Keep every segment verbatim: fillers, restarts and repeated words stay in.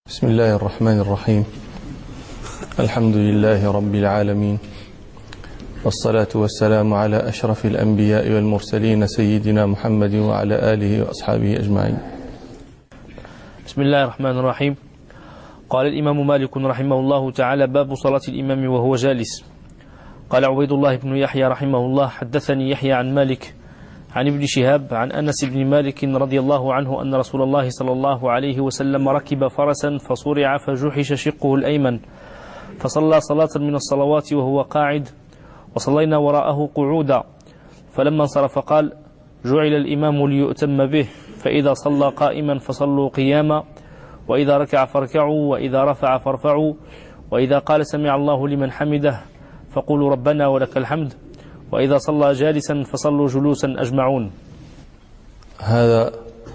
بسم الله الرحمن الرحيم. الحمد لله رب العالمين، والصلاة والسلام على أشرف الأنبياء والمرسلين سيدنا محمد وعلى آله وأصحابه أجمعين. بسم الله الرحمن الرحيم. قال الإمام مالك رحمه الله تعالى: باب صلاة الإمام وهو جالس. قال عبيد الله بن يحيى رحمه الله: حدثني يحيى عن مالك عن ابن شهاب عن أنس بن مالك رضي الله عنه أن رسول الله صلى الله عليه وسلم ركب فرسا فصرع فجحش شقه الأيمن فصلى صلاة من الصلوات وهو قاعد، وصلينا وراءه قعودا، فلما انصرف قال: جعل الإمام ليؤتم به، فإذا صلى قائما فصلوا قياما، وإذا ركع فاركعوا، وإذا رفع فارفعوا، وإذا قال سمع الله لمن حمده فقولوا ربنا ولك الحمد، وإذا صلى جالسا فصلوا جلوسا أجمعون. هذا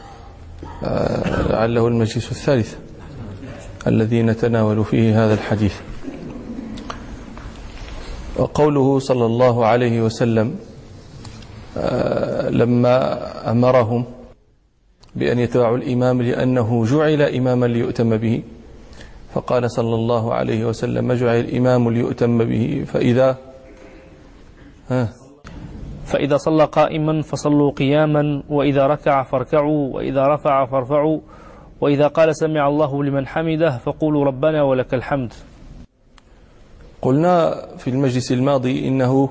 لعله المجلس الثالث الذي نتناول فيه هذا الحديث. وقوله صلى الله عليه وسلم لما أمرهم بأن يتبعوا الإمام لأنه جعل إماما ليؤتم به، فقال صلى الله عليه وسلم: جعل الإمام ليؤتم به، فإذا ها فإذا صلى قائما فصلوا قياما، وإذا ركع فاركعوا، وإذا رفع فارفعوا، وإذا قال سمع الله لمن حمده فقولوا ربنا ولك الحمد. قلنا في المجلس الماضي إنه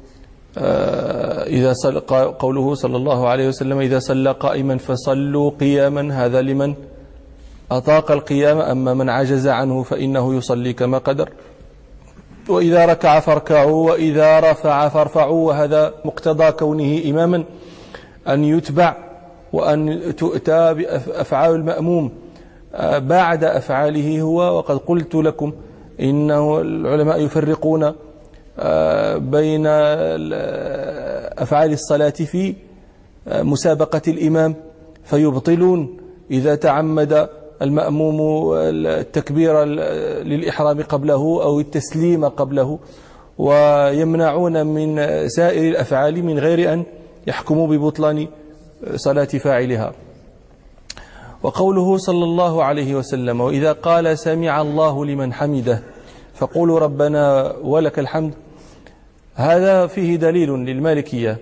إذا صلى قوله صلى الله عليه وسلم: إذا صلى قائما فصلوا قياما، هذا لمن أطاق القيام، أما من عجز عنه فإنه يصلي كما قدر. وإذا ركع فاركعوا، وإذا رفع فارفعوا، وهذا مقتضى كونه إماما أن يتبع وأن تؤتى بأفعال المأموم بعد أفعاله هو. وقد قلت لكم إنه العلماء يفرقون بين أفعال الصلاة في مسابقة الإمام، فيبطلون إذا تعمد المأموم التكبير للإحرام قبله أو التسليم قبله، ويمنعون من سائر الأفعال من غير أن يحكموا ببطلان صلاة فاعلها. وقوله صلى الله عليه وسلم: وإذا قال سمع الله لمن حمده فقولوا ربنا ولك الحمد، هذا فيه دليل للمالكية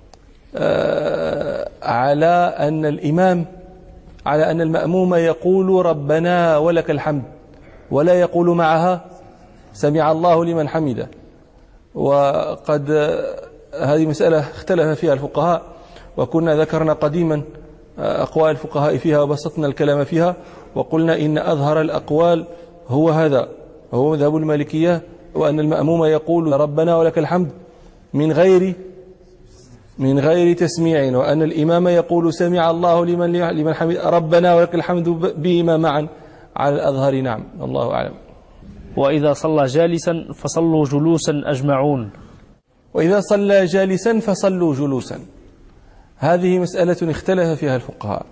على أن الإمام على أن المأموم يقول ربنا ولك الحمد، ولا يقول معها سمع الله لمن حمده. وقد هذه مسألة اختلف فيها الفقهاء، وكنا ذكرنا قديما أقوال الفقهاء فيها وبسطنا الكلام فيها، وقلنا إن أظهر الأقوال هو هذا، هو مذهب المالكية، وأن المأموم يقول ربنا ولك الحمد من غير من غير تسميع، وأن الإمام يقول سمع الله لمن لمن حمد ربنا ولك الحمد بهما معا على الأظهر. نعم، الله أعلم. وإذا صلى جالسا فصلوا جلوسا أجمعون. وإذا صلى جالسا فصلوا جلوسا، هذه مسألة اختلف فيها الفقهاء،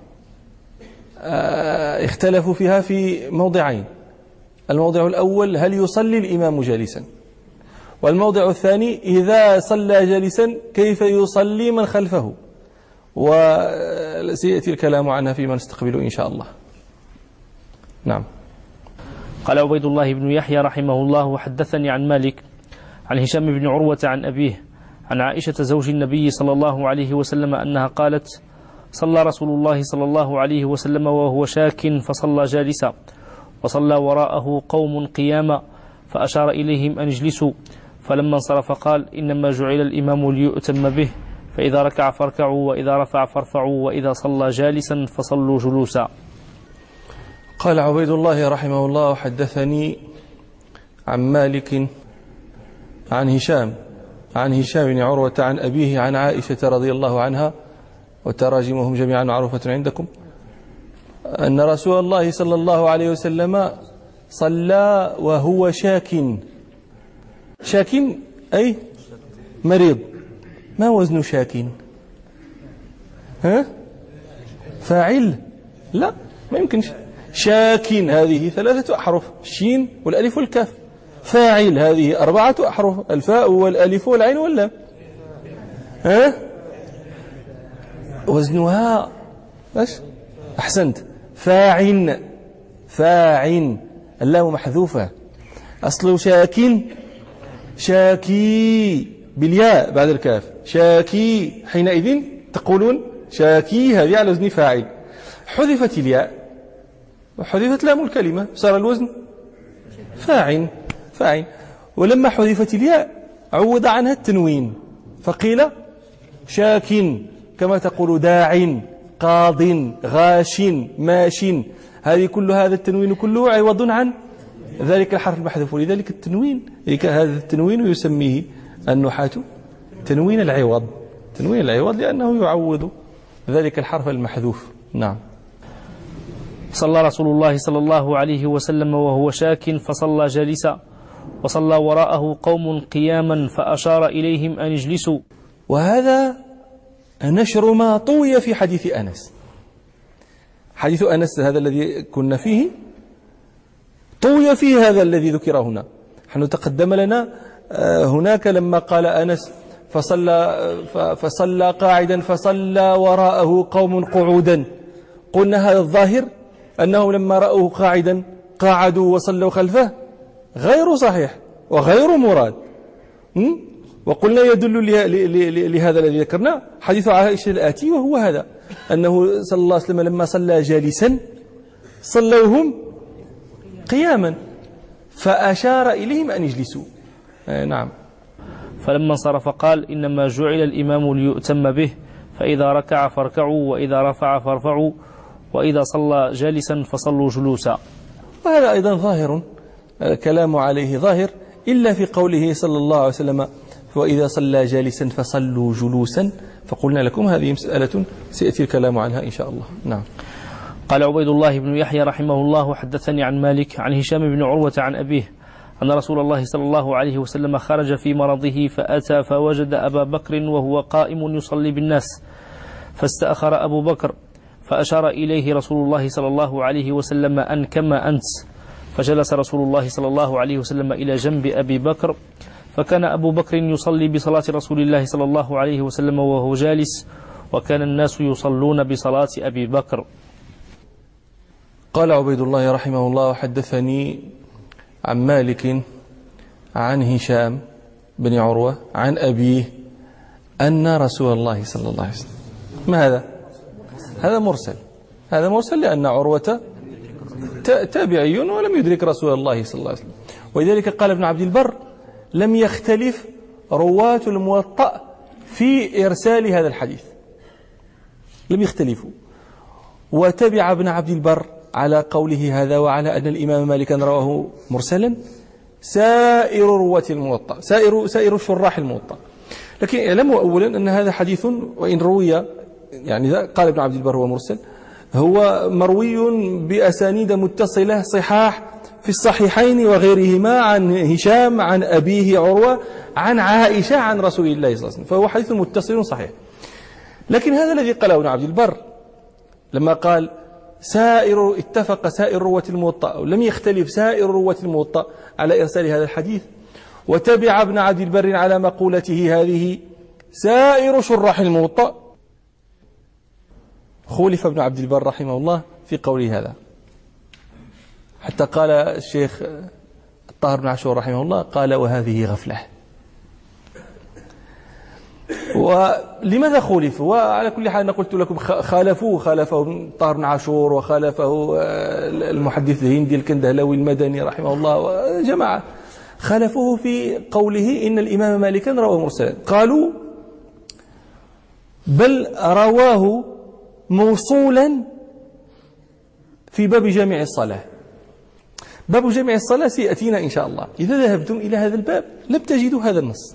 اختلفوا فيها في موضعين. الموضع الأول: هل يصلي الإمام جالسا؟ والموضع الثاني: إذا صلى جالسا كيف يصلي من خلفه؟ وسيأتي الكلام عنها فيما نستقبله إن شاء الله. نعم. قال عبيد الله بن يحيى رحمه الله: وحدثني عن مالك عن هشام بن عروة عن أبيه عن عائشة زوج النبي صلى الله عليه وسلم أنها قالت: صلى رسول الله صلى الله عليه وسلم وهو شاك فصلى جالسا، وصلى وراءه قوم قياما، فأشار إليهم أن اجلسوا، فلما انصرف قال: إنما جعل الإمام ليؤتم به، فإذا ركع فاركعوا، وإذا رفع فارفعوا، وإذا صلى جالسا فصلوا جلوسا. قال عبيد الله رحمه الله: حدثني عن مالك عن هشام عن هشام بن عروة عن أبيه عن عائشة رضي الله عنها، وتراجمهم جميعا معروفة عندكم، أن رسول الله صلى الله عليه وسلم صلى وهو شاك. شاك أي مريض. ما وزن شاك؟ ها؟ فاعل؟ لا، ما يمكنش. شاك هذه ثلاثة أحرف، الشين والألف والكاف. فاعل هذه أربعة أحرف، الفاء والألف والعين واللام. ها؟ وزنها ايش؟ أحسنت، فاعل فاع، اللام محذوفة. أصل شاكين شاكي بالياء بعد الكاف، شاكي، حينئذ تقولون شاكي، هذه على وزن فاعل. حذفت الياء وحذفت لام الكلمة، صار الوزن فاعل فاعل. ولما حذفت الياء عوض عنها التنوين فقيل شاك، كما تقول داع، قاض، غاش، ماش، هذه كل هذا التنوين كله عوض عن ذلك الحرف المحذوف. ولذلك التنوين، هذا التنوين يسميه النحاة تنوين العوض، تنوين العوض لأنه يعوض ذلك الحرف المحذوف. نعم. صلى رسول الله صلى الله عليه وسلم وهو شاك فصلى جالسا، وصلى وراءه قوم قياما فأشار إليهم أن اجلسوا. وهذا نشر ما طوي في حديث أنس. حديث أنس هذا الذي كنا فيه طوي فيه هذا الذي ذكر هنا. نحن تقدم لنا هناك لما قال أنس فصلى, فصلى قاعدا فصلى وراءه قوم قعودا، قلنا هذا الظاهر أنهم لما رأوه قاعدا قاعدوا وصلوا خلفه، غير صحيح وغير مراد. وقلنا يدل لهذا الذي ذكرنا حديث عائشة الآتي، وهو هذا أنه صلى الله عليه وسلم لما صلى جالسا صلوهم قياما فأشار إليهم أن يجلسوا. نعم. فلما انصرف قال إنما جعل الإمام ليؤتم به، فإذا ركع فاركعوا، وإذا رفع فارفعوا، وإذا صلى جالسا فصلوا جلوسا. وهذا أيضا ظاهر، كلام عليه ظاهر، إلا في قوله صلى الله عليه وسلم وإذا صلى جالسا فصلوا جلوسا، فقلنا لكم هذه مسألة سيأتي الكلام عنها إن شاء الله. نعم. قال عبيد الله بن يحيى رحمه الله حدثني عن مالك عن هشام بن عروة عن أبيه أن رسول الله صلى الله عليه وسلم خرج في مرضه فأتى فوجد أبا بكر وهو قائم يصلي بالناس، فاستأخر أبو بكر فأشار إليه رسول الله صلى الله عليه وسلم أن كما أنت، فجلس رسول الله صلى الله عليه وسلم إلى جنب أبي بكر، فكان أبو بكر يصلي بصلاة رسول الله صلى الله عليه وسلم وهو جالس، وكان الناس يصلون بصلاة أبي بكر. قال عبيد الله رحمه الله حدثني عن مالك عن هشام بن عروة عن أبيه أن رسول الله صلى الله عليه وسلم. ما هذا؟ هذا مرسل، هذا مرسل لأن عروة تابعي ولم يدرك رسول الله صلى الله عليه وسلم. ولذلك قال ابن عبد البر لم يختلف رواة الموطأ في إرسال هذا الحديث، لم يختلفوا. وتبع ابن عبد البر على قوله هذا وعلى أن الإمام مالكا رواه مرسلا سائر رواة الموطأ، سائر سائر شراح الموطأ. لكن اعلموا أولا أن هذا حديث وإن روي، يعني قال ابن عبد البر هو مرسل، هو مروي بأسانيد متصلة صحاح في الصحيحين وغيرهما عن هشام عن أبيه عروة عن عائشة عن رسول الله صلى الله عليه وسلم، فهو حديث متصل صحيح. لكن هذا الذي قاله ابن عبد البر لما قال سائر اتفق سائر رواة الموطأ، لم يختلف سائر رواة الموطأ على إرسال هذا الحديث، وتبع ابن عبد البر على مقولته هذه سائر شراح الموطأ، خولف ابن عبد البر رحمه الله في قوله هذا، حتى قال الشيخ الطاهر بن عاشور رحمه الله قال وهذه غفلة. ولماذا خولفوا؟ وعلى كل حال قلت لكم خالفوه، خالفه الطاهر بن عاشور وخالفه المحدث الهندي الكندهلوي المدني رحمه الله وجماعة، خالفوه في قوله إن الإمام مالكا رواه مرسلا. قالوا بل رواه موصولا في باب جامع الصلاة. باب جامع الصلاة سيأتينا إن شاء الله. إذا ذهبتم إلى هذا الباب لم تجدوا هذا النص،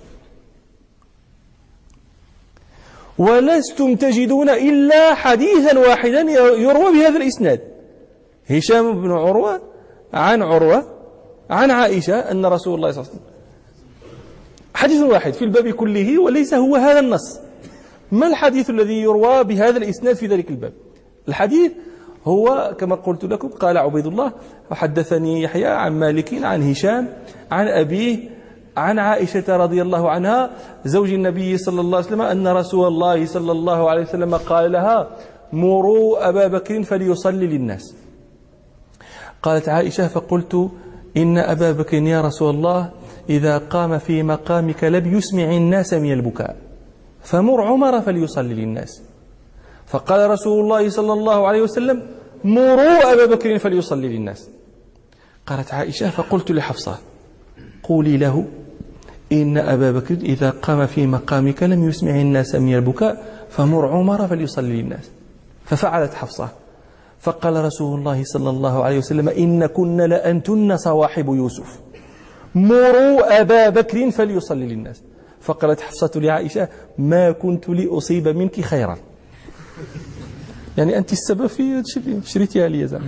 ولستم تجدون إلا حديثا واحدا يروى بهذا الإسناد، هشام بن عروة عن عروة عن عائشة أن رسول الله صلى الله عليه وسلم، حديث واحد في الباب كله وليس هو هذا النص. ما الحديث الذي يروى بهذا الإسناد في ذلك الباب؟ الحديث هو كما قلت لكم قال عبيد الله وحدثني يحيى عن مالك عن هشام عن أبيه عن عائشة رضي الله عنها زوج النبي صلى الله عليه وسلم أن رسول الله صلى الله عليه وسلم قال لها مروا أبا بكر فليصلي للناس. قالت عائشة: فقلت إن أبا بكر يا رسول الله إذا قام في مقامك لم يسمع الناس من البكاء فمر عمر فليصلي للناس. فقال رسول الله صلى الله عليه وسلم: مروا أبا بكر فليصلي للناس. قالت عائشة: فقلت لحفصة: قولي له إن أبا بكر إذا قام في مقامك لم يسمع الناس من البكاء فمر عمر فليصلي للناس. ففعلت حفصة. فقال رسول الله صلى الله عليه وسلم: إن كن لأنتن صواحب يوسف، مروا أبا بكر فليصلي للناس. فقالت حفصة لعائشة: ما كنت لأصيب منك خيرا. يعني أنت السبب في شريتها لي زعما.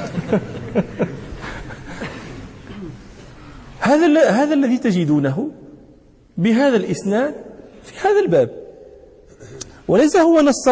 هذا هذا الذي تجدونه بهذا الإسناد في هذا الباب، وليس هو نص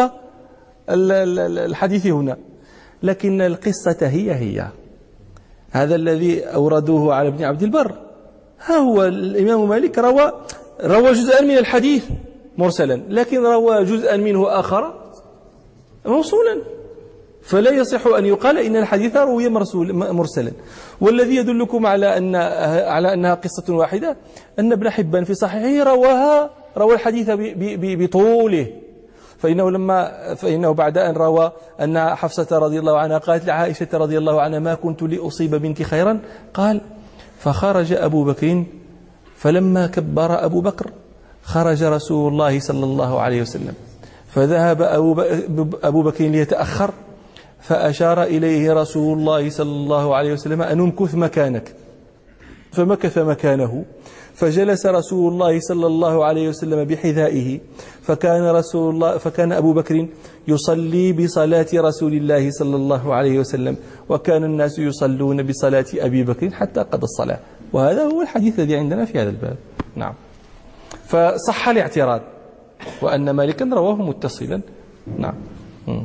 الحديث هنا، لكن القصة هي هي. هذا الذي أوردوه على ابن عبد البر، ها هو الإمام مالك روى روى جزءا من الحديث مرسلا، لكن روى جزءا منه آخر موصولا، فلا يصح أن يقال إن الحديث روي مرسلا. والذي يدلكم على أن على أنها قصة واحدة أن ابن حبان في صحيحه رواها روى الحديث بطوله، فإنه لما فإنه بعد أن روى أن حفصة رضي الله عنها قالت لعائشة رضي الله عنها: ما كنت لأصيب منك خيرا، قال: فخرج أبو بكر فلما كبر أبو بكر خرج رسول الله صلى الله عليه وسلم، فذهب أبو بكر ليتأخر فأشار إليه رسول الله صلى الله عليه وسلم أن امكث مكانك، فمكث مكانه، فجلس رسول الله صلى الله عليه وسلم بحذائه، فكان رسول الله فكان أبو بكر يصلي بصلاة رسول الله صلى الله عليه وسلم، وكان الناس يصلون بصلاة أبي بكر حتى قضى الصلاة. وهذا هو الحديث الذي عندنا في هذا الباب. نعم. فصح الاعتراض وأن مالكا رواه متصلا. نعم. م.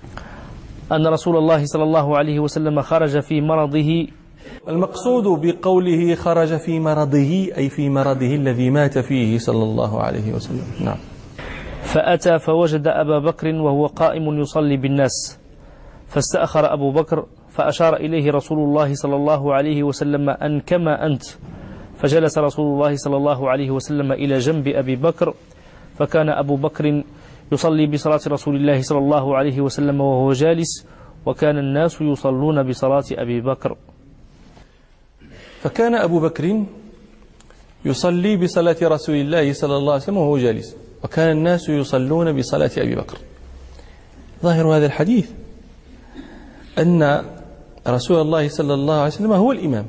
أن رسول الله صلى الله عليه وسلم خرج في مرضه. المقصود بقوله خرج في مرضه أي في مرضه الذي مات فيه صلى الله عليه وسلم. نعم. فأتى فوجد أبا بكر وهو قائم يصلي بالناس، فاستأخر أبو بكر فأشار إليه رسول الله صلى الله عليه وسلم أن كما أنت، فجلس رسول الله صلى الله عليه وسلم إلى جنب أبي بكر، فكان أبو بكر يصلي بصلاة رسول الله صلى الله عليه وسلم وهو جالس، وكان الناس يصلون بصلاة أبي بكر. فكان أبو بكر يصلي بصلاة رسول الله صلى الله عليه وسلم وهو جالس، وكان الناس يصلون بصلاة أبي بكر. ظاهر هذا الحديث أن رسول الله صلى الله عليه وسلم هو الإمام،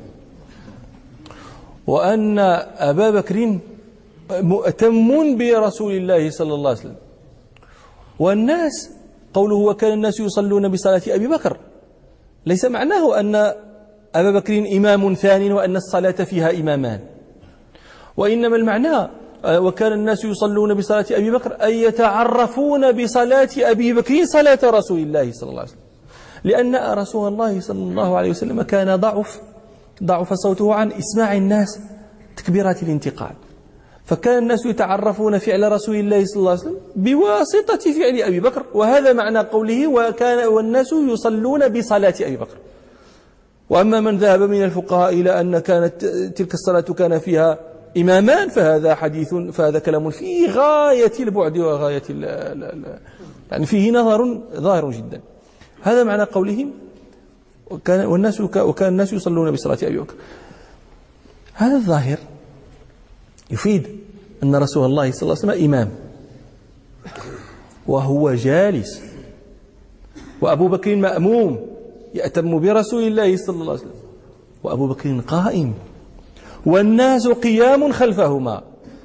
وأن أبا بكر مؤتم برسول الله صلى الله عليه وسلم، والناس قوله وكان الناس يصلون بصلاة أبي بكر ليس معناه أن أبا بكر إمام ثاني وأن الصلاة فيها إمامان، وإنما المعنى وكان الناس يصلون بصلاة أبي بكر أي يتعرفون بصلاة أبي بكر صلاة رسول الله صلى الله عليه وسلم، لأن رسول الله صلى الله عليه وسلم كان ضعف ضعف صوته عن إسماع الناس تكبيرات الانتقال، فكان الناس يتعرفون فعل رسول الله صلى الله عليه وسلم بواسطة فعل أبي بكر، وهذا معنى قوله وكان والناس يصلون بصلاة أبي بكر. وأما من ذهب من الفقهاء إلى أن كانت تلك الصلاة كان فيها إمامان فهذا حديث فهذا كلام فيه غاية البعد وغاية ال ال يعني فيه نظر ظاهر جدا. هذا معنى قولهم وكان والناس وكان الناس يصلون بصلاة أبي بكر. هذا الظاهر يفيد أن رسول الله صلى الله عليه وسلم إمام وهو جالس، وأبو بكر مأموم يأتم برسول الله صلى الله عليه وسلم، وأبو بكر قائم والناس قيام خلفهما،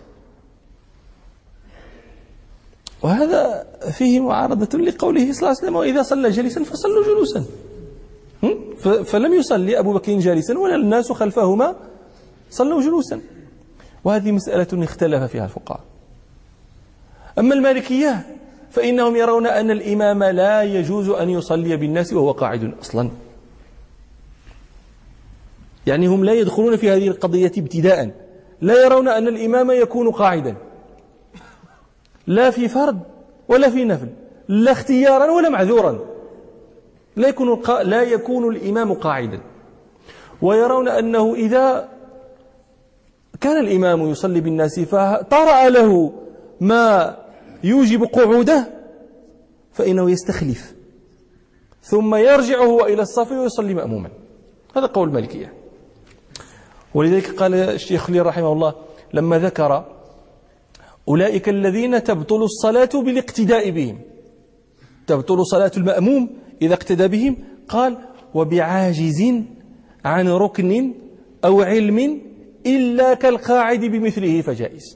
وهذا فيه معارضة لقوله صلى الله عليه وسلم وإذا صلى جالسا فصلوا جلوسا، فلم يصلي أبو بكر جالسا ولا الناس خلفهما صلوا جلوسا. وهذه مسألة اختلف فيها الفقهاء. أما المالكية فإنهم يرون أن الإمام لا يجوز أن يصلي بالناس وهو قاعد أصلا، يعني هم لا يدخلون في هذه القضية ابتداء، لا يرون أن الإمام يكون قاعدا لا في فرض ولا في نفل، لا اختيارا ولا معذورا، لا يكون لا يكون الإمام قاعدا، ويرون أنه إذا كان الإمام يصلي بالناس فطرأ له ما يوجب قعوده فإنه يستخلف ثم يرجع هو إلى الصف ويصلي مأموما. هذا قول المالكية. ولذلك قال الشيخ خليل رحمه الله لما ذكر أولئك الذين تبطل الصلاة بالاقتداء بهم، تبطل صلاة المأموم إذا اقتدى بهم، قال وبعاجز عن ركن أو علم إلا كالقاعد بمثله فجائز.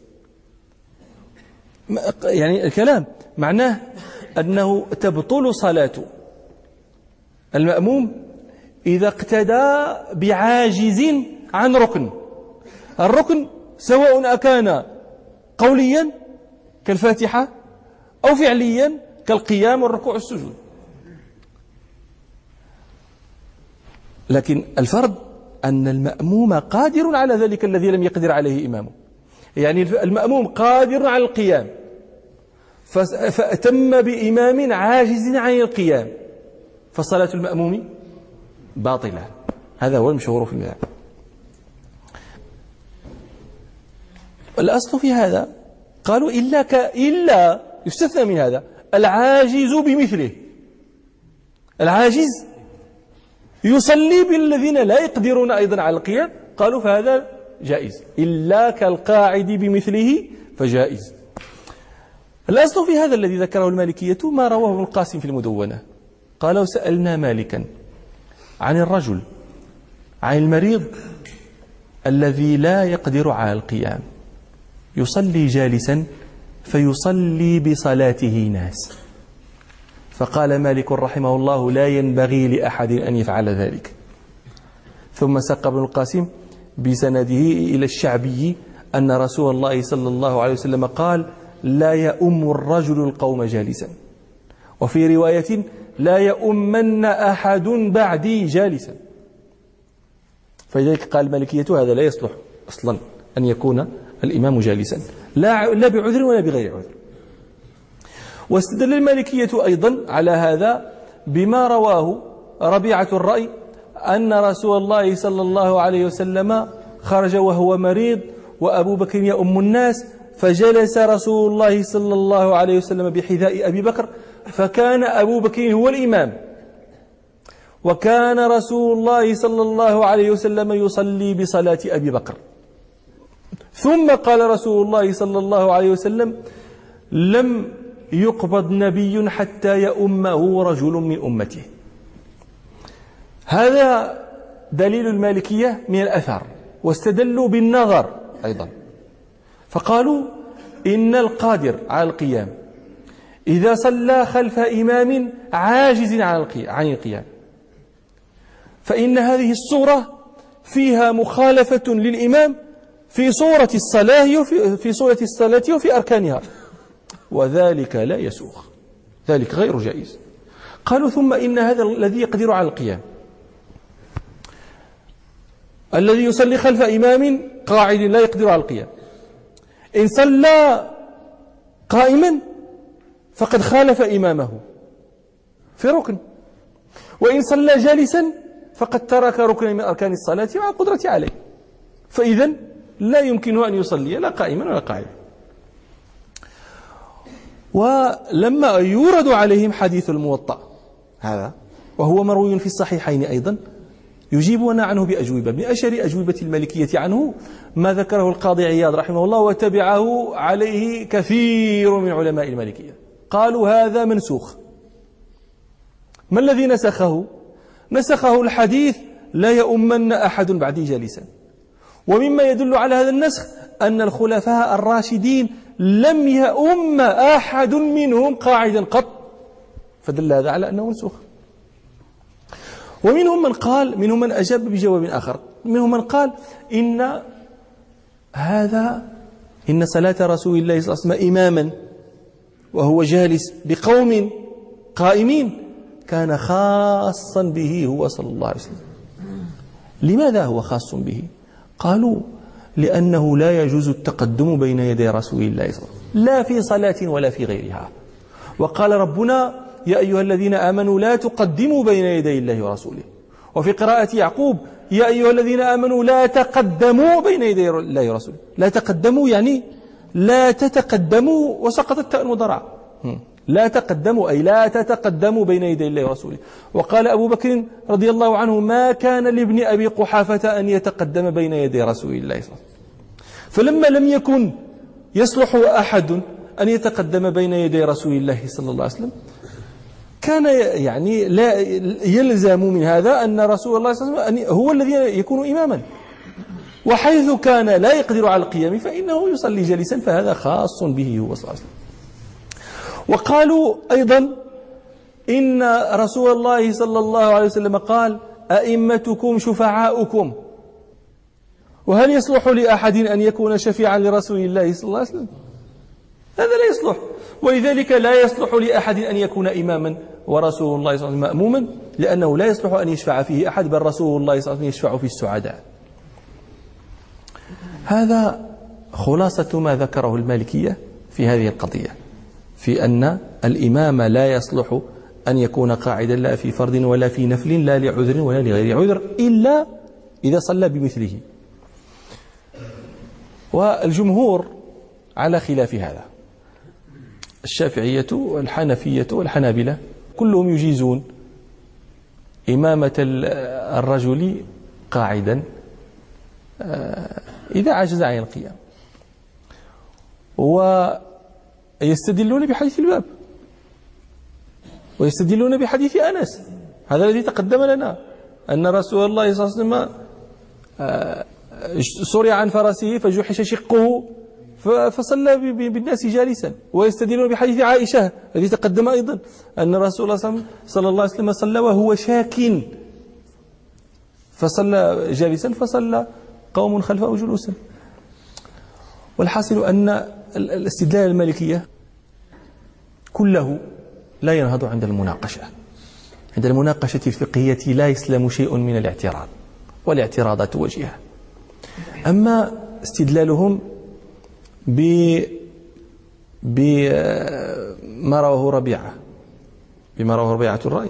يعني الكلام معناه أنه تبطل صلاة المأموم إذا اقتدى بعاجز عن ركن. الركن سواء أكان قوليا كالفاتحة أو فعليا كالقيام والركوع والسجود. لكن الفرض أن المأموم قادر على ذلك الذي لم يقدر عليه إمامه. يعني المأموم قادر على القيام فأتم بإمام عاجز عن القيام فصلاة المأموم باطلة. هذا هو المشهور في المذهب. الأصل في هذا قالوا إلا ك إلا يستثنى من هذا العاجز بمثله. العاجز يصلي بالذين لا يقدرون أيضا على القيام، قالوا فهذا جائز. إلا كالقاعد بمثله فجائز. الأصل في هذا الذي ذكره المالكية ما رواه ابن القاسم في المدونة، قالوا سألنا مالكا عن الرجل عن المريض الذي لا يقدر على القيام يصلي جالسا فيصلي بصلاته ناس، فقال مالك رحمه الله لا ينبغي لأحد أن يفعل ذلك. ثم ساق ابن القاسم بسنده إلى الشعبي أن رسول الله صلى الله عليه وسلم قال لا يؤم الرجل القوم جالسا، وفي رواية لا يؤمن أحد بعدي جالسا. فلذلك قال المالكية هذا لا يصلح أصلا أن يكون الإمام جالسا لا لا بعذر ولا بغير عذر. واستدل المالكية أيضا على هذا بما رواه ربيعة الرأي أن رسول الله صلى الله عليه وسلم خرج وهو مريض وأبو بكر يؤم الناس، فجلس رسول الله صلى الله عليه وسلم بحذاء أبي بكر، فكان أبو بكر هو الإمام، وكان رسول الله صلى الله عليه وسلم يصلي بصلاة أبي بكر. ثم قال رسول الله صلى الله عليه وسلم لم يقبض نبي حتى يؤمه رجل من أمته. هذا دليل المالكية من الأثر، واستدلوا بالنظر أيضا، فقالوا إن القادر على القيام إذا صلى خلف إمام عاجز عن القيام فإن هذه الصورة فيها مخالفة للإمام في صورة الصلاة وفي في صورة الصلاة وفي أركانها، وذلك لا يسوغ، ذلك غير جائز. قالوا ثم إن هذا الذي يقدر على القيام الذي يصلي خلف إمام قاعد لا يقدر على القيام إن صلى قائما فقد خالف إمامه في ركن، وإن صلى جالسا فقد ترك ركن من أركان الصلاة مع القدرة عليه، فإذا لا يمكنه أن يصلي لا قائما ولا قاعدا. ولما يورد عليهم حديث الموطأ هذا وهو مروي في الصحيحين أيضا يجيبون عنه بأجوبة. من أشهر أجوبة المالكية عنه ما ذكره القاضي عياض رحمه الله وتبعه عليه كثير من علماء المالكية، قالوا هذا منسوخ. ما الذي نسخه؟ نسخه الحديث لا يؤمن أحد بعدي جالسا. ومما يدل على هذا النسخ أن الخلفاء الراشدين لم يؤم أحد منهم قاعدا قط، فدل هذا على أنه منسوخ. ومنهم من قال، منهم من أجاب بجواب آخر، منهم من قال إن هذا إن صلاة رسول الله صلى الله عليه وسلم إماما وهو جالس بقوم قائمين كان خاصا به هو صلى الله عليه وسلم. لماذا هو خاص به؟ قالوا لأنه لا يجوز التقدم بين يدي رسول الله صلى الله عليه وسلم لا في صلاة ولا في غيرها. وقال ربنا يا أيها الذين آمنوا لا تقدموا بين يدي الله ورسوله. وفي قراءة يعقوب يا أيها الذين آمنوا لا تقدموا بين يدي الله ورسوله. لا تقدموا يعني لا تتقدموا، وسقطت التاء المضارعة. لا تقدموا أي لا تتقدموا بين يدي الله ورسوله. وقال أبو بكر رضي الله عنه ما كان لابن أبي قحافة أن يتقدم بين يدي رسول الله صلى الله عليه وسلم. فلما لم يكن يصلح أحد أن يتقدم بين يدي رسول الله صلى الله عليه وسلم، كان يعني لا يلزم من هذا أن رسول الله صلى الله عليه وسلم هو الذي يكون إماما، وحيث كان لا يقدر على القيام فإنه يصلي جالسا، فهذا خاص به هو صلى الله عليه وسلم. وقالوا أيضا إن رسول الله صلى الله عليه وسلم قال أئمتكم شفعاؤكم، وهل يصلح لأحد أن يكون شفيعا لرسول الله صلى الله عليه وسلم؟ هذا لا يصلح، ولذلك لا يصلح لأحد أن يكون إماما ورسول الله صلى الله عليه وسلم مأموما، لأنه لا يصلح أن يشفع فيه أحد، بل رسول الله صلى الله عليه وسلم يشفع في السعداء. هذا خلاصة ما ذكره المالكية في هذه القضية، في أن الإمام لا يصلح أن يكون قاعدا لا في فرض ولا في نفل، لا لعذر ولا لغير عذر، إلا إذا صلى بمثله. والجمهور على خلاف هذا، الشافعية والحنفية والحنابلة كلهم يجيزون إمامة الرجل قاعدا إذا عجز عن القيام، ويستدلون بحديث الباب، ويستدلون بحديث أنس هذا الذي تقدم لنا، أن رسول الله صلى الله عليه وسلم سرع عن فرسه فجحش شقه فصلى بالناس جالسا. ويستدلون بحديث عائشة الذي تقدم أيضا، أن رسول الله صلى الله عليه وسلم صلى وهو شاك فصلى جالسا فصلى قوم خلفه جلوسا. والحاصل أن الاستدلال المالكية كله لا ينهض عند المناقشة. عند المناقشة الفقهية لا يسلم شيء من الاعتراض، والاعتراضات وجهة. أما استدلالهم بما رواه ربيعة بما رواه ربيعة الرأي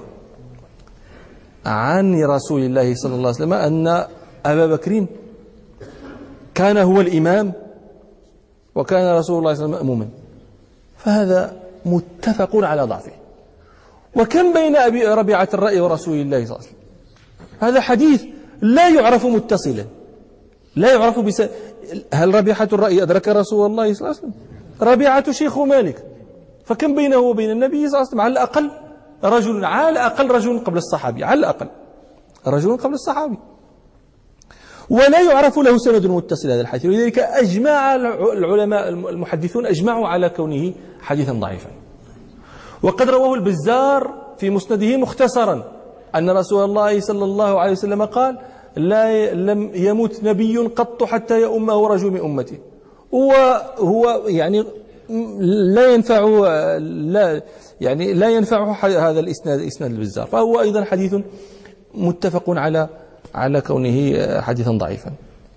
عن رسول الله صلى الله عليه وسلم أن أبا بكر كان هو الإمام وكان رسول الله صلى الله عليه وسلم مأموما، فهذا متفق على ضعفه. وكم بين أبي ربيعة الرأي ورسول الله صلى الله عليه وسلم؟ هذا حديث لا يعرف متصلا، لا يعرف بس... هل ربيعة الرأي أدرك رسول الله صلى الله عليه وسلم؟ ربيعة شيخ مالك، فكم بينه وبين النبي صلى الله عليه وسلم؟ على الأقل رجل، على الأقل رجل قبل الصحابي، على الأقل رجل قبل الصحابي، ولا يعرف له سند متصل هذا الحديث. ولذلك أجمع العلماء المحدثون أجمعوا على كونه حديثا ضعيفا. وقد رواه البزار في مسنده مختصرا أن رسول الله صلى الله عليه وسلم قال لا لم يمت نبي قط حتى يؤمه رجل من أمته. وهو يعني لا ينفع لا يعني لا ينفع هذا الإسناد إسناد البزار، فهو أيضا حديث متفق على على كونه حديثا ضعيفا.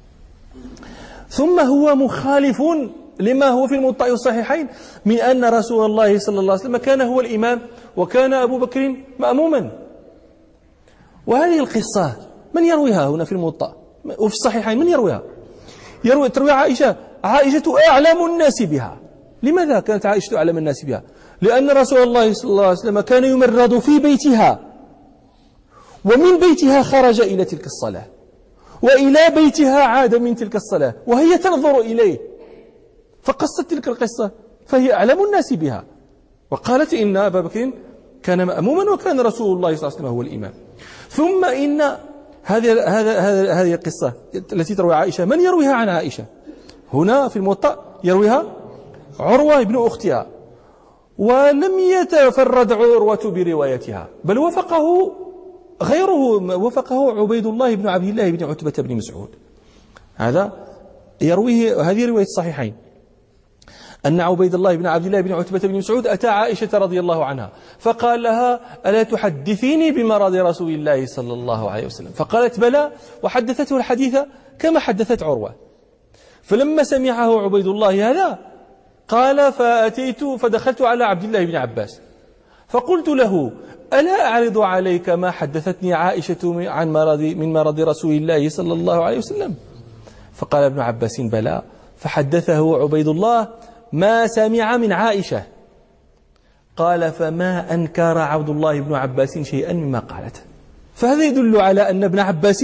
ثم هو مخالف لما هو في الموطأ الصحيحين من أن رسول الله صلى الله عليه وسلم كان هو الإمام وكان أبو بكر مأموما. وهذه القصة من يرويها هنا في الموطأ وفي الصحيحين؟ من يرويها؟ يروي تروي عائشة. عائشة أعلم الناس بها. لماذا كانت عائشة أعلم الناس بها؟ لأن رسول الله صلى الله عليه وسلم كان يمرض في بيتها، ومن بيتها خرج إلى تلك الصلاة، وإلى بيتها عاد من تلك الصلاة، وهي تنظر إليه، فقصت تلك القصة، فهي أعلم الناس بها، وقالت إن أبا بكر كان مأموما وكان رسول الله صلى الله عليه وسلم هو الإمام. ثم إن هذه هذه هذه القصة التي تروي عائشة من يرويها عن عائشة؟ هنا في الموطأ يرويها عروة ابن أختها، ولم يتفرد عروة بروايتها، بل وفقه غيره، وفقه عبيد الله بن عبد الله بن عتبة بن مسعود. هذا يرويه، هذه رواية الصحيحين، أن عبيد الله بن عبد الله بن عتبة بن مسعود أتى عائشة رضي الله عنها فقال لها ألا تحدثيني بمرض رسول الله صلى الله عليه وسلم؟ فقالت بلى، وحدثته الحديث كما حدثت عروة. فلما سمعه عبيد الله هذا قال فأتيت فدخلت على عبد الله بن عباس فقلت له: ألا أعرض عليك ما حدثتني عائشة عن مرض من مرض رسول الله صلى الله عليه وسلم؟ فقال ابن عباس: بلى. فحدثه عبيد الله ما سمع من عائشة. قال: فما أنكر عبد الله بن عباس شيئا مما قالته. فهذا يدل على أن ابن عباس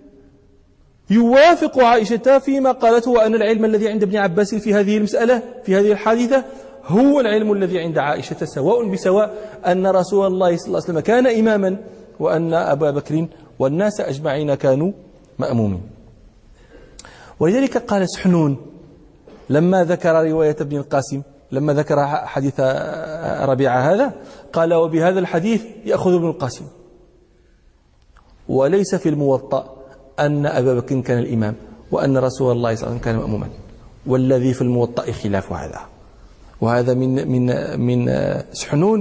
يوافق عائشة فيما قالته، وأن العلم الذي عند ابن عباس في هذه المسألة في هذه الحادثة هو العلم الذي عند عائشة، سواء بسواء أن رسول الله صلى الله عليه وسلم كان إماما، وأن أبا بكر والناس أجمعين كانوا مأمومين. ولذلك قال سحنون لما ذكر رواية ابن القاسم، لما ذكر حديث ربيعة هذا، قال: وبهذا الحديث يأخذ ابن القاسم، وليس في الموطأ أن أبا بكر كان الإمام وأن رسول الله صلى الله عليه وسلم كان مأموما، والذي في الموطأ خلاف هذا. وهذا من من من سحنون،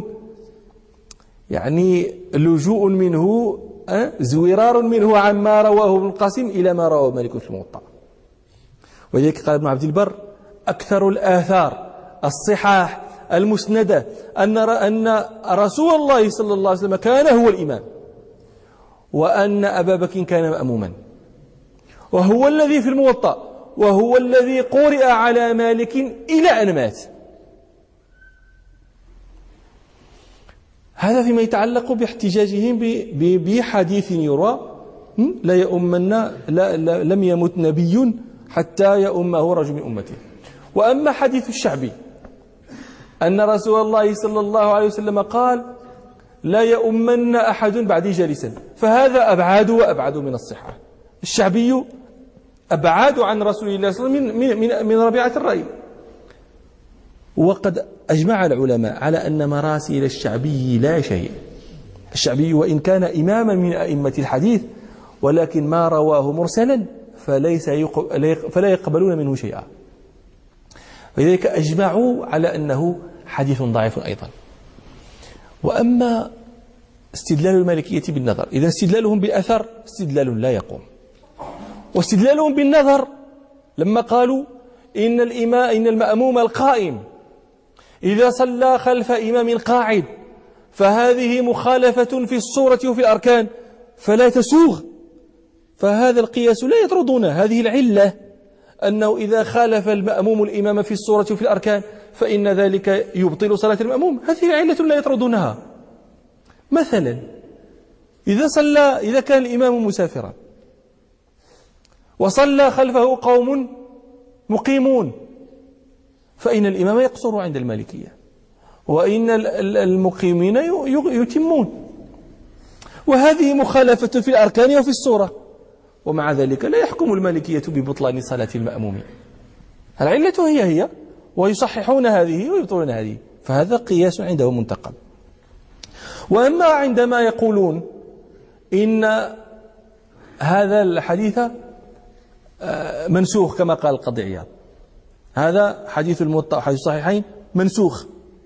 يعني لجوء منه، زويرار منه عما رواه ابن القاسم إلى ما رواه مالك في الموطأ. ولذلك قال ابن عبد البر: أكثر الآثار الصحاح المسندة أن أن رسول الله صلى الله عليه وسلم كان هو الإمام، وأن أبا بكر كان مأموما، وهو الذي في الموطأ، وهو الذي قرئ على مالك إلى أن مات. هذا فيما يتعلق باحتجاجهم بحديث يروى: لا يؤمن لا لا لم يمت نبي حتى يؤمه رجل من أمته. وأما حديث الشعبي أن رسول الله صلى الله عليه وسلم قال: لا يؤمن أحد بعدي جالسا، فهذا أبعاد وأبعد من الصحة. الشعبي أبعاد عن رسول الله صلى الله عليه وسلم من, من, من ربيعة الرأي. وقد أجمع العلماء على أن مراسيل الشعبي لا شيء. الشعبي وإن كان إماما من أئمة الحديث، ولكن ما رواه مرسلا فليس فلا يقبلون منه شيئا. ولذلك أجمعوا على أنه حديث ضعيف أيضا. وأما استدلال المالكية بالنظر، إذا استدلالهم بالأثر استدلال لا يقوم. واستدلالهم بالنظر لما قالوا إن الإمام إن المأموم القائم إذا صلى خلف إمام قاعد فهذه مخالفة في الصورة وفي الأركان فلا تسوغ، فهذا القياس لا يطردون هذه العلة، أنه إذا خالف المأموم الإمام في الصورة وفي الأركان فإن ذلك يبطل صلاة المأموم. هذه علة لا يطردونها. مثلا إذا صلى إذا كان الإمام مسافرا وصلى خلفه قوم مقيمون فإن الإمام يقصر عند المالكية، وإن المقيمين يتمون، وهذه مخالفة في الأركان وفي الصورة، ومع ذلك لا يحكم المالكية ببطلان صلاة المأموم. العلة هي هي، ويصححون هذه ويبطلون هذه، فهذا قياس عندهم منتقم. وأما عندما يقولون إن هذا الحديث منسوخ كما قال القاضي عياض، هذا حديث الموطأ وحديث الصحيحين منسوخ.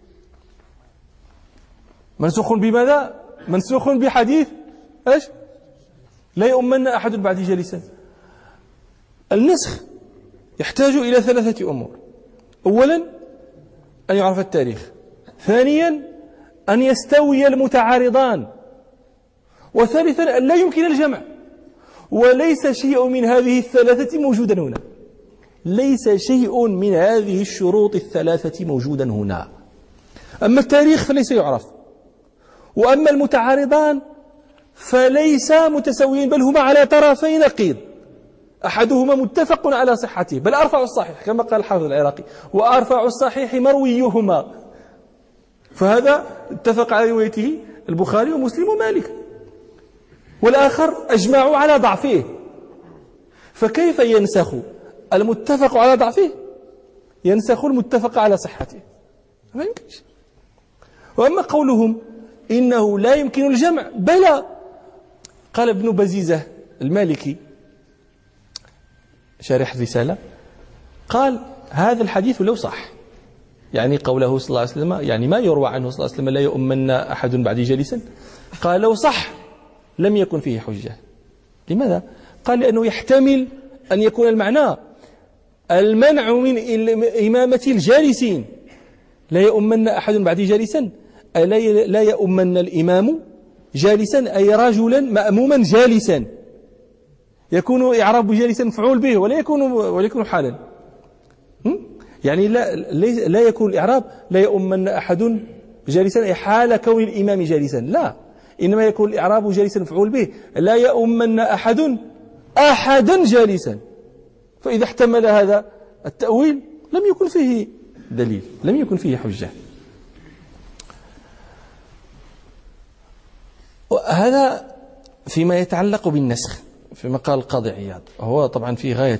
منسوخ بماذا؟ منسوخ بحديث ايش؟ لا يؤمن أحد بعد جالسا. النسخ يحتاج إلى ثلاثة أمور: أولا أن يعرف التاريخ، ثانيا أن يستوي المتعارضان، وثالثا أن لا يمكن الجمع. وليس شيء من هذه الثلاثة موجودا هنا، ليس شيء من هذه الشروط الثلاثة موجودا هنا. أما التاريخ فليس يعرف، وأما المتعارضان فليس متساويين، بل هما على طرفي نقيض، أحدهما متفق على صحته، بل أرفع الصحيح كما قال الحافظ العراقي: وأرفع الصحيح مرويهما. فهذا اتفق على روايته البخاري ومسلم ومالك، والآخر أجمعوا على ضعفه، فكيف ينسخ المتفق على ضعفه ينسخ المتفق على صحته؟ ما يمكنش. وأما قولهم إنه لا يمكن الجمع، بلى. قال ابن بزيزة المالكي شارح الرسالة، قال: هذا الحديث لو صح، يعني قوله صلى الله عليه وسلم، يعني ما يروى عنه صلى الله عليه وسلم لا يؤمن أحد بعدي جالسا، قال لو صح لم يكن فيه حجة. لماذا؟ قال: لأنه يحتمل أن يكون المعنى المنع من إمامة الجالسين، لا يؤمن أحد بعدي جالسا، ألا لا يؤمن الإمام جالسا أي رجلا مأموما جالسا، يكون إعراب جالسا مفعول به ولا يكون ولا يكون حالا. يعني لا لا يكون الإعراب لا يؤمن أحد جالسا أي حال كون الإمام جالسا، لا، إنما يكون الإعراب جالسا مفعول به، لا يؤمن أحد أحدا جالسا. فإذا احتمل هذا التأويل لم يكن فيه دليل، لم يكن فيه حجة. هذا فيما يتعلق بالنسخ، فيما قال القاضي عياض، هو طبعا في غاية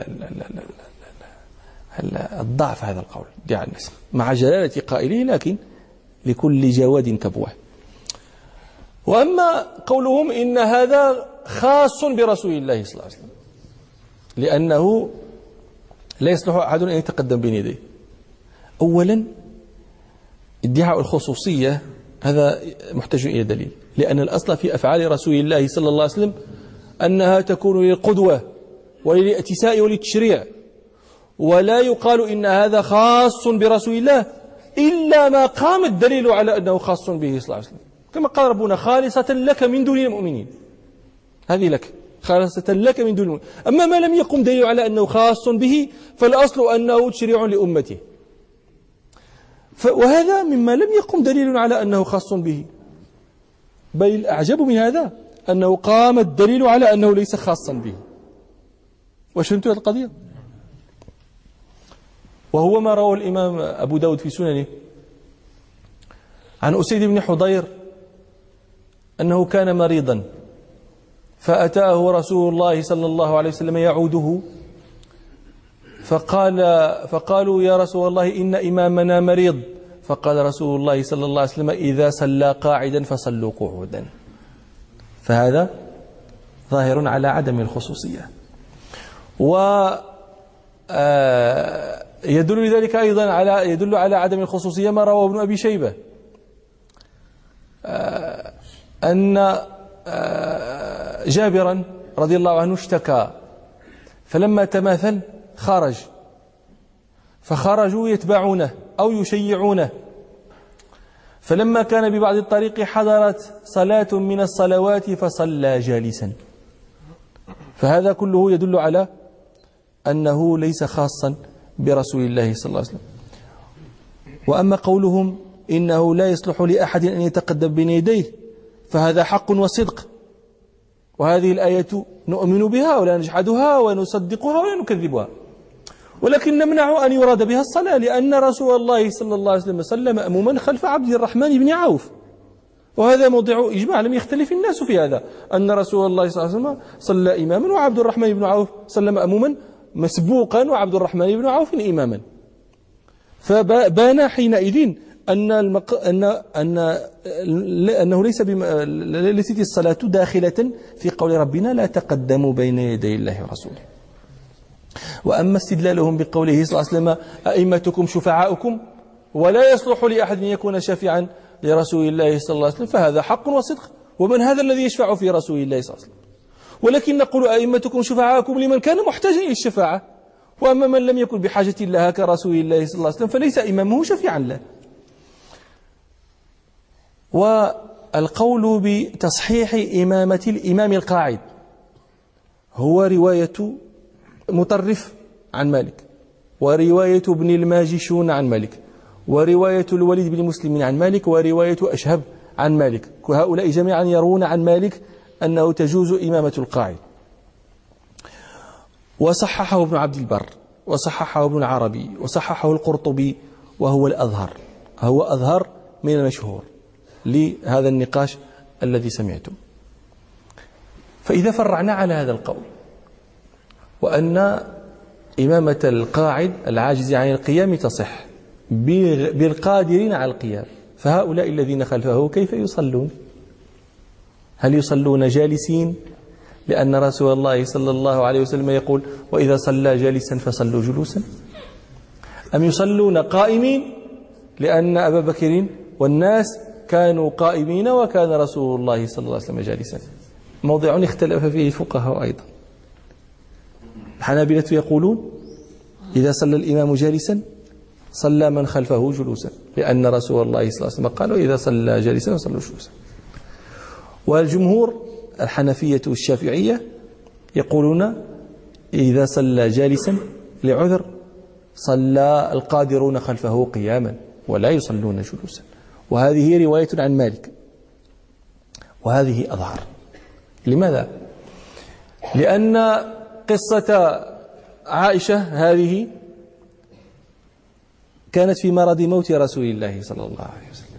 الضعف هذا القول ادعاء النسخ مع جلالة قائله، لكن لكل جواد كبوة. وأما قولهم إن هذا خاص برسول الله صلى الله عليه وسلم لأنه لا يصلح أحد أن يتقدم بين يديه. أولا ادعاء الخصوصية هذا محتاج إلى دليل، لأن الأصل في أفعال رسول الله صلى الله عليه وسلم أنها تكون للقدوة وللاتساء وللتشريع، ولا يقال إن هذا خاص برسول الله إلا ما قام الدليل على أنه خاص به صلى الله عليه وسلم، كما قال ربنا خالصة لك من دون المؤمنين، هذه لك خالصة لك من دون المؤمنين. أما ما لم يقم دليل على أنه خاص به فالأصل أنه تشريع لأمته، وهذا مما لم يقم دليل على أنه خاص به، بل الأعجب من هذا أنه قام الدليل على أنه ليس خاصا به. وشنتوا هذه القضية؟ وهو ما رواه الإمام أبو داود في سننه عن أسيد بن حضير أنه كان مريضا فأتاه رسول الله صلى الله عليه وسلم يعوده، فقال فقالوا يا رسول الله إن إمامنا مريض، فقال رسول الله صلى الله عليه وسلم إذا صلى قاعدا فصلوا قعودا. فهذا ظاهر على عدم الخصوصية. و يدل لذلك أيضا على يدل على عدم الخصوصية ما رواه ابن أبي شيبة أن جابرا رضي الله عنه اشتكى، فلما تماثل خرج، فخرجوا يتبعونه أو يشيعونه، فلما كان ببعض الطريق حضرت صلاة من الصلوات فصلى جالسا. فهذا كله يدل على أنه ليس خاصا برسول الله صلى الله عليه وسلم. وأما قولهم إنه لا يصلح لأحد أن يتقدم بين يديه فهذا حق وصدق، وهذه الآية نؤمن بها ولا نجحدها ونصدقها ولا نكذبها، ولكن نمنع أن يراد بها الصلاة، لأن رسول الله صلى الله عليه وسلم صلى مأموما خلف عبد الرحمن بن عوف، وهذا موضع إجماع لم يختلف الناس في هذا، أن رسول الله صلى الله عليه وسلم صلى إماما وعبد الرحمن بن عوف صلى مأموما مسبوقا وعبد الرحمن بن عوف إماما. فبان حينئذ أن المق... أن أن أنه ليس بم... ليست الصلاة داخلة في قول ربنا لا تقدموا بين يدي الله ورسوله. وأما استدلالهم بقوله صلى الله عليه وسلم أئمتكم شفعاؤكم ولا يصلح لأحد أن يكون شافعا لرسول الله صلى الله عليه وسلم، فهذا حق وصدق، ومن هذا الذي يشفع في رسول الله صلى الله عليه وسلم؟ ولكن نقول أئمتكم شفعاؤكم لمن كان محتاجا إلى الشفاعة، وأما من لم يكن بحاجة لها كرسول الله صلى الله عليه وسلم فليس إمامه شفيعا له. والقول بتصحيح إمامة الإمام القاعد هو رواية مطرف عن مالك، ورواية ابن الماجشون عن مالك، ورواية الوليد بن مسلم عن مالك، ورواية أشهب عن مالك، وهؤلاء جميعا يرون عن مالك أنه تجوز إمامة القاعد. وصححه ابن عبد البر وصححه ابن العربي وصححه القرطبي، وهو الأظهر، هو أظهر من المشهور لهذا النقاش الذي سمعتم. فإذا فرعنا على هذا القول وأن إمامة القاعد العاجز عن القيام تصح بالقادرين على القيام، فهؤلاء الذين خلفه كيف يصلون؟ هل يصلون جالسين؟ لأن رسول الله صلى الله عليه وسلم يقول وإذا صلى جالسا فصلوا جلوسا، أم يصلون قائمين؟ لأن أبا بكر والناس كانوا قائمين وكان رسول الله صلى الله عليه وسلم جالسا. موضع اختلف فيه الفقهاء أيضا. الحنابلة يقولون إذا صلى الإمام جالسا صلى من خلفه جلوسا، لأن رسول الله صلى الله عليه وسلم قال إذا صلى جالسا فصلوا جلوسا. والجمهور الحنفية والشافعية يقولون إذا صلى جالسا لعذر صلى القادرون خلفه قياما ولا يصلون جلوسا، وهذه رواية عن مالك، وهذه أظهر. لماذا؟ لأن قصة عائشة هذه كانت في مرض موت رسول الله صلى الله عليه وسلم،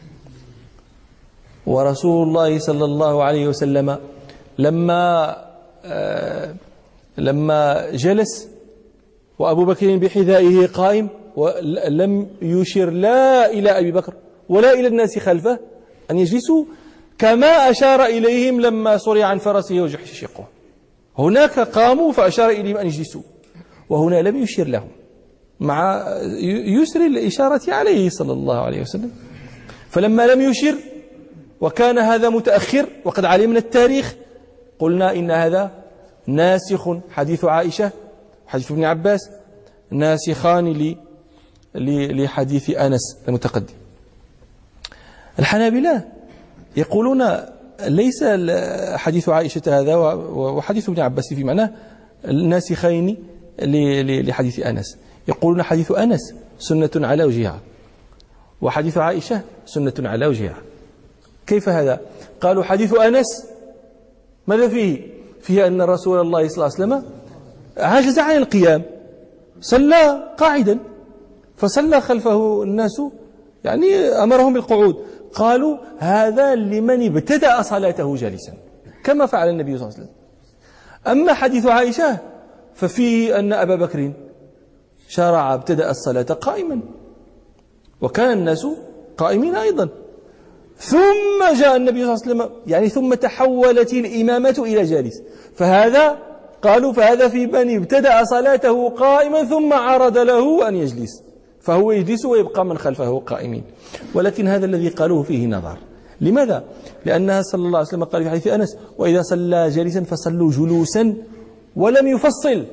ورسول الله صلى الله عليه وسلم لما آه لما جلس وأبو بكر بحذائه قائم ولم يشر لا إلى أبي بكر ولا إلى الناس خلفه أن يجلسوا كما أشار إليهم لما صرع عن فرسه وجحش شقه. هناك قاموا فأشار إليهم أن يجلسوا، وهنا لم يشير لهم مع يسر الإشارة عليه صلى الله عليه وسلم. فلما لم يشير وكان هذا متأخر وقد علمنا التاريخ، قلنا إن هذا ناسخ حديث عائشة حديث ابن عباس، ناسخان لحديث أنس المتقدم. الحنابلة يقولون ليس حديث عائشة هذا وحديث ابن عباس في معناه الناسخين لحديث أنس. يقولون حديث أنس سنة على وجهها، وحديث عائشة سنة على وجهها. كيف هذا؟ قالوا حديث أنس ماذا فيه؟ فيه أن رسول الله صلى الله عليه وسلم عجز عن القيام، صلى قاعدا، فصلى خلفه الناس، يعني أمرهم بالقعود. قالوا هذا لمن ابتدأ صلاته جالسا كما فعل النبي صلى الله عليه وسلم. أما حديث عائشة ففيه أن أبا بكر شرع ابتدأ الصلاة قائما، وكان الناس قائمين أيضا، ثم جاء النبي صلى الله عليه وسلم، يعني ثم تحولت الإمامة إلى جالس. فهذا قالوا فهذا في من ابتدأ صلاته قائما ثم عرض له أن يجلس، فهو يجلس ويبقى من خلفه قائمين. ولكن هذا الذي قالوه فيه نظر. لماذا؟ لأنها صلى الله عليه وسلم قال في حديث أنس وإذا صلى جالسا فصلوا جلوسا، ولم يفصل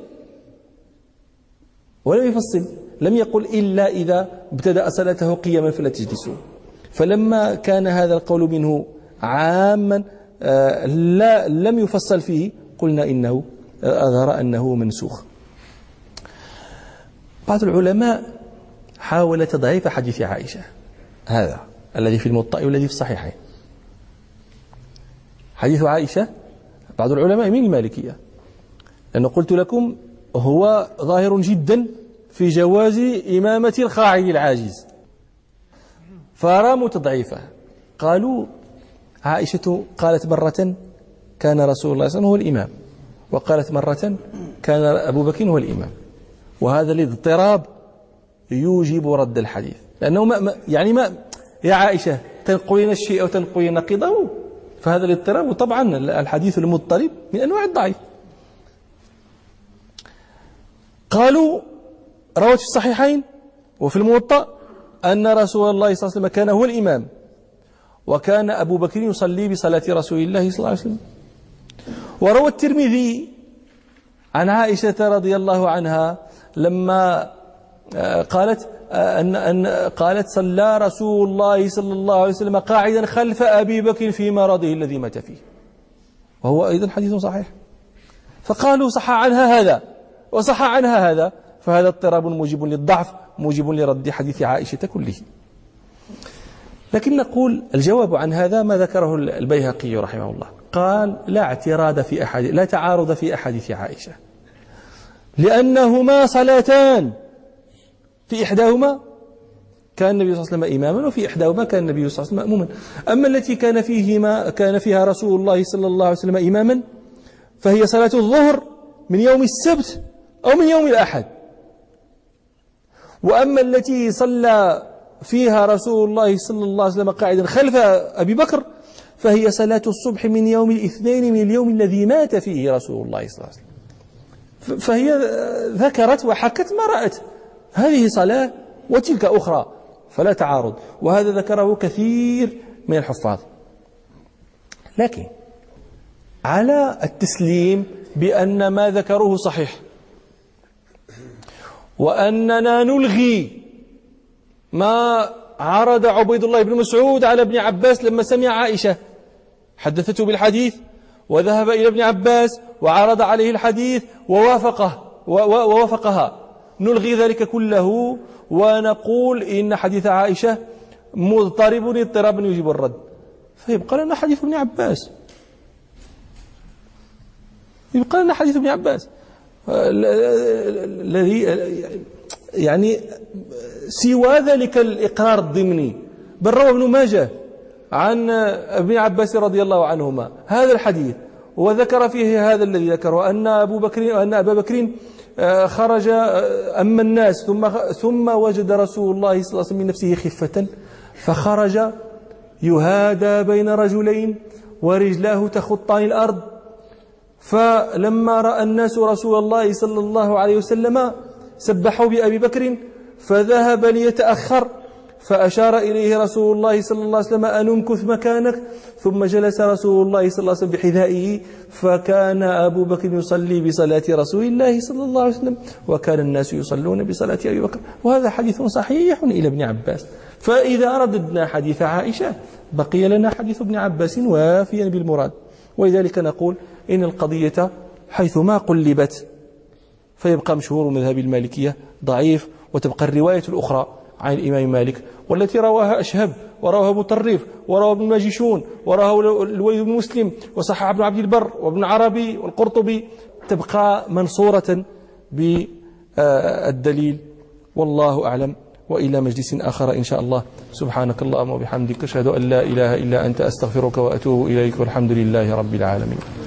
ولم يفصل لم يقل إلا إذا ابتدأ صلاته قياما فلا تجلسوا. فلما كان هذا القول منه عاما لا لم يفصل فيه، قلنا إنه أظهر أنه منسوخ. بعض العلماء حاول تضعيف حديث عائشة هذا الذي في الموطأ والذي في الصحيحين. حديث عائشة بعض العلماء من المالكية، لأنه قلت لكم هو ظاهر جدا في جواز إمامة القاعد العاجز، فأراموا تضعيفه. قالوا عائشة قالت مرة كان رسول الله صلى الله عليه وسلم هو الإمام، وقالت مرة كان أبو بكر هو الإمام، وهذا الاضطراب يوجب رد الحديث، لأنه ما يعني ما يا عائشة تنقلين الشيء أو تنقلين نقيضه، فهذا الاضطراب. طبعا الحديث المضطرب من أنواع الضعيف. قالوا روت في الصحيحين وفي الموطأ أن رسول الله صلى الله عليه وسلم كان هو الإمام، وكان أبو بكر يصلي بصلاة رسول الله صلى الله عليه وسلم. وروى الترمذي عن عائشة رضي الله عنها لما قالت أن أن قالت صلى رسول الله صلى الله عليه وسلم قاعدا خلف أبي بكر في مرضه الذي مات فيه، وهو أيضا حديث صحيح. فقالوا صح عنها هذا وصح عنها هذا، فهذا اضطراب موجب للضعف موجب لرد حديث عائشة كله. لكن نقول الجواب عن هذا ما ذكره البيهقي رحمه الله، قال لا اعتراض في أحد لا تعارض في أحاديث عائشة، لأنهما صلاتان، في إحداهما كان النبي صلى الله عليه وسلم إماما، وفي إحداهما كان النبي صلى الله عليه وسلم مأموما. أما التي كان فيهما كان فيها رسول الله صلى الله عليه وسلم إماما فهي صلاة الظهر من يوم السبت أو من يوم الأحد. وأما التي صلى فيها رسول الله صلى الله عليه وسلم قاعدا خلف أبي بكر فهي صلاة الصبح من يوم الاثنين من اليوم الذي مات فيه رسول الله صلى الله عليه وسلم. فهي ذكرت وحكت ما رأت، هذه صلاة وتلك أخرى، فلا تعارض. وهذا ذكره كثير من الحفاظ. لكن على التسليم بأن ما ذكروه صحيح، وأننا نلغي ما عرض عبيد الله بن مسعود على ابن عباس لما سمع عائشة حدثته بالحديث، وذهب إلى ابن عباس وعرض عليه الحديث ووافقه ووافقها. نلغي ذلك كله ونقول إن حديث عائشة مضطرب اضطرابا يجب الرد، فيبقى لنا حديث ابن عباس، يبقى لنا حديث ابن عباس الذي يعني سوى ذلك الإقرار الضمني. بل روى ابن ماجه عن ابن عباس رضي الله عنهما هذا الحديث، وذكر فيه هذا الذي ذكره، أن أبو بكر أن أبا بكر خرج أما الناس ثم ثم وجد رسول الله صلى الله عليه وسلم من نفسه خفة فخرج يهادى بين رجلين ورجلاه تخطان الأرض، فلما رأى الناس رسول الله صلى الله عليه وسلم سبحوا بأبي بكر فذهب ليتأخر، فأشار إليه رسول الله صلى الله عليه وسلم أن امكث مكانك، ثم جلس رسول الله صلى الله عليه وسلم بحذائه، فكان أبو بكر يصلي بصلاة رسول الله صلى الله عليه وسلم وكان الناس يصلون بصلاة أبي بكر. وهذا حديث صحيح إلى ابن عباس. فإذا رددنا حديث عائشة بقي لنا حديث ابن عباس وافيا بالمراد. ولذلك نقول إن القضية حيثما قلبت فيبقى مشهور مذهب المالكية ضعيف، وتبقى الرواية الأخرى عن الإمام مالك والتي رواها أشهب ورواها مطرف ورواها ابن ماجشون ورواها الوليد بن مسلم وصحح ابن عبد البر وابن عربي والقرطبي تبقى منصورة بالدليل. والله أعلم، وإلى مجلس آخر إن شاء الله. سبحانك اللهم وبحمدك أشهد أن لا إله إلا أنت أستغفرك وأتوب إليك، والحمد لله رب العالمين.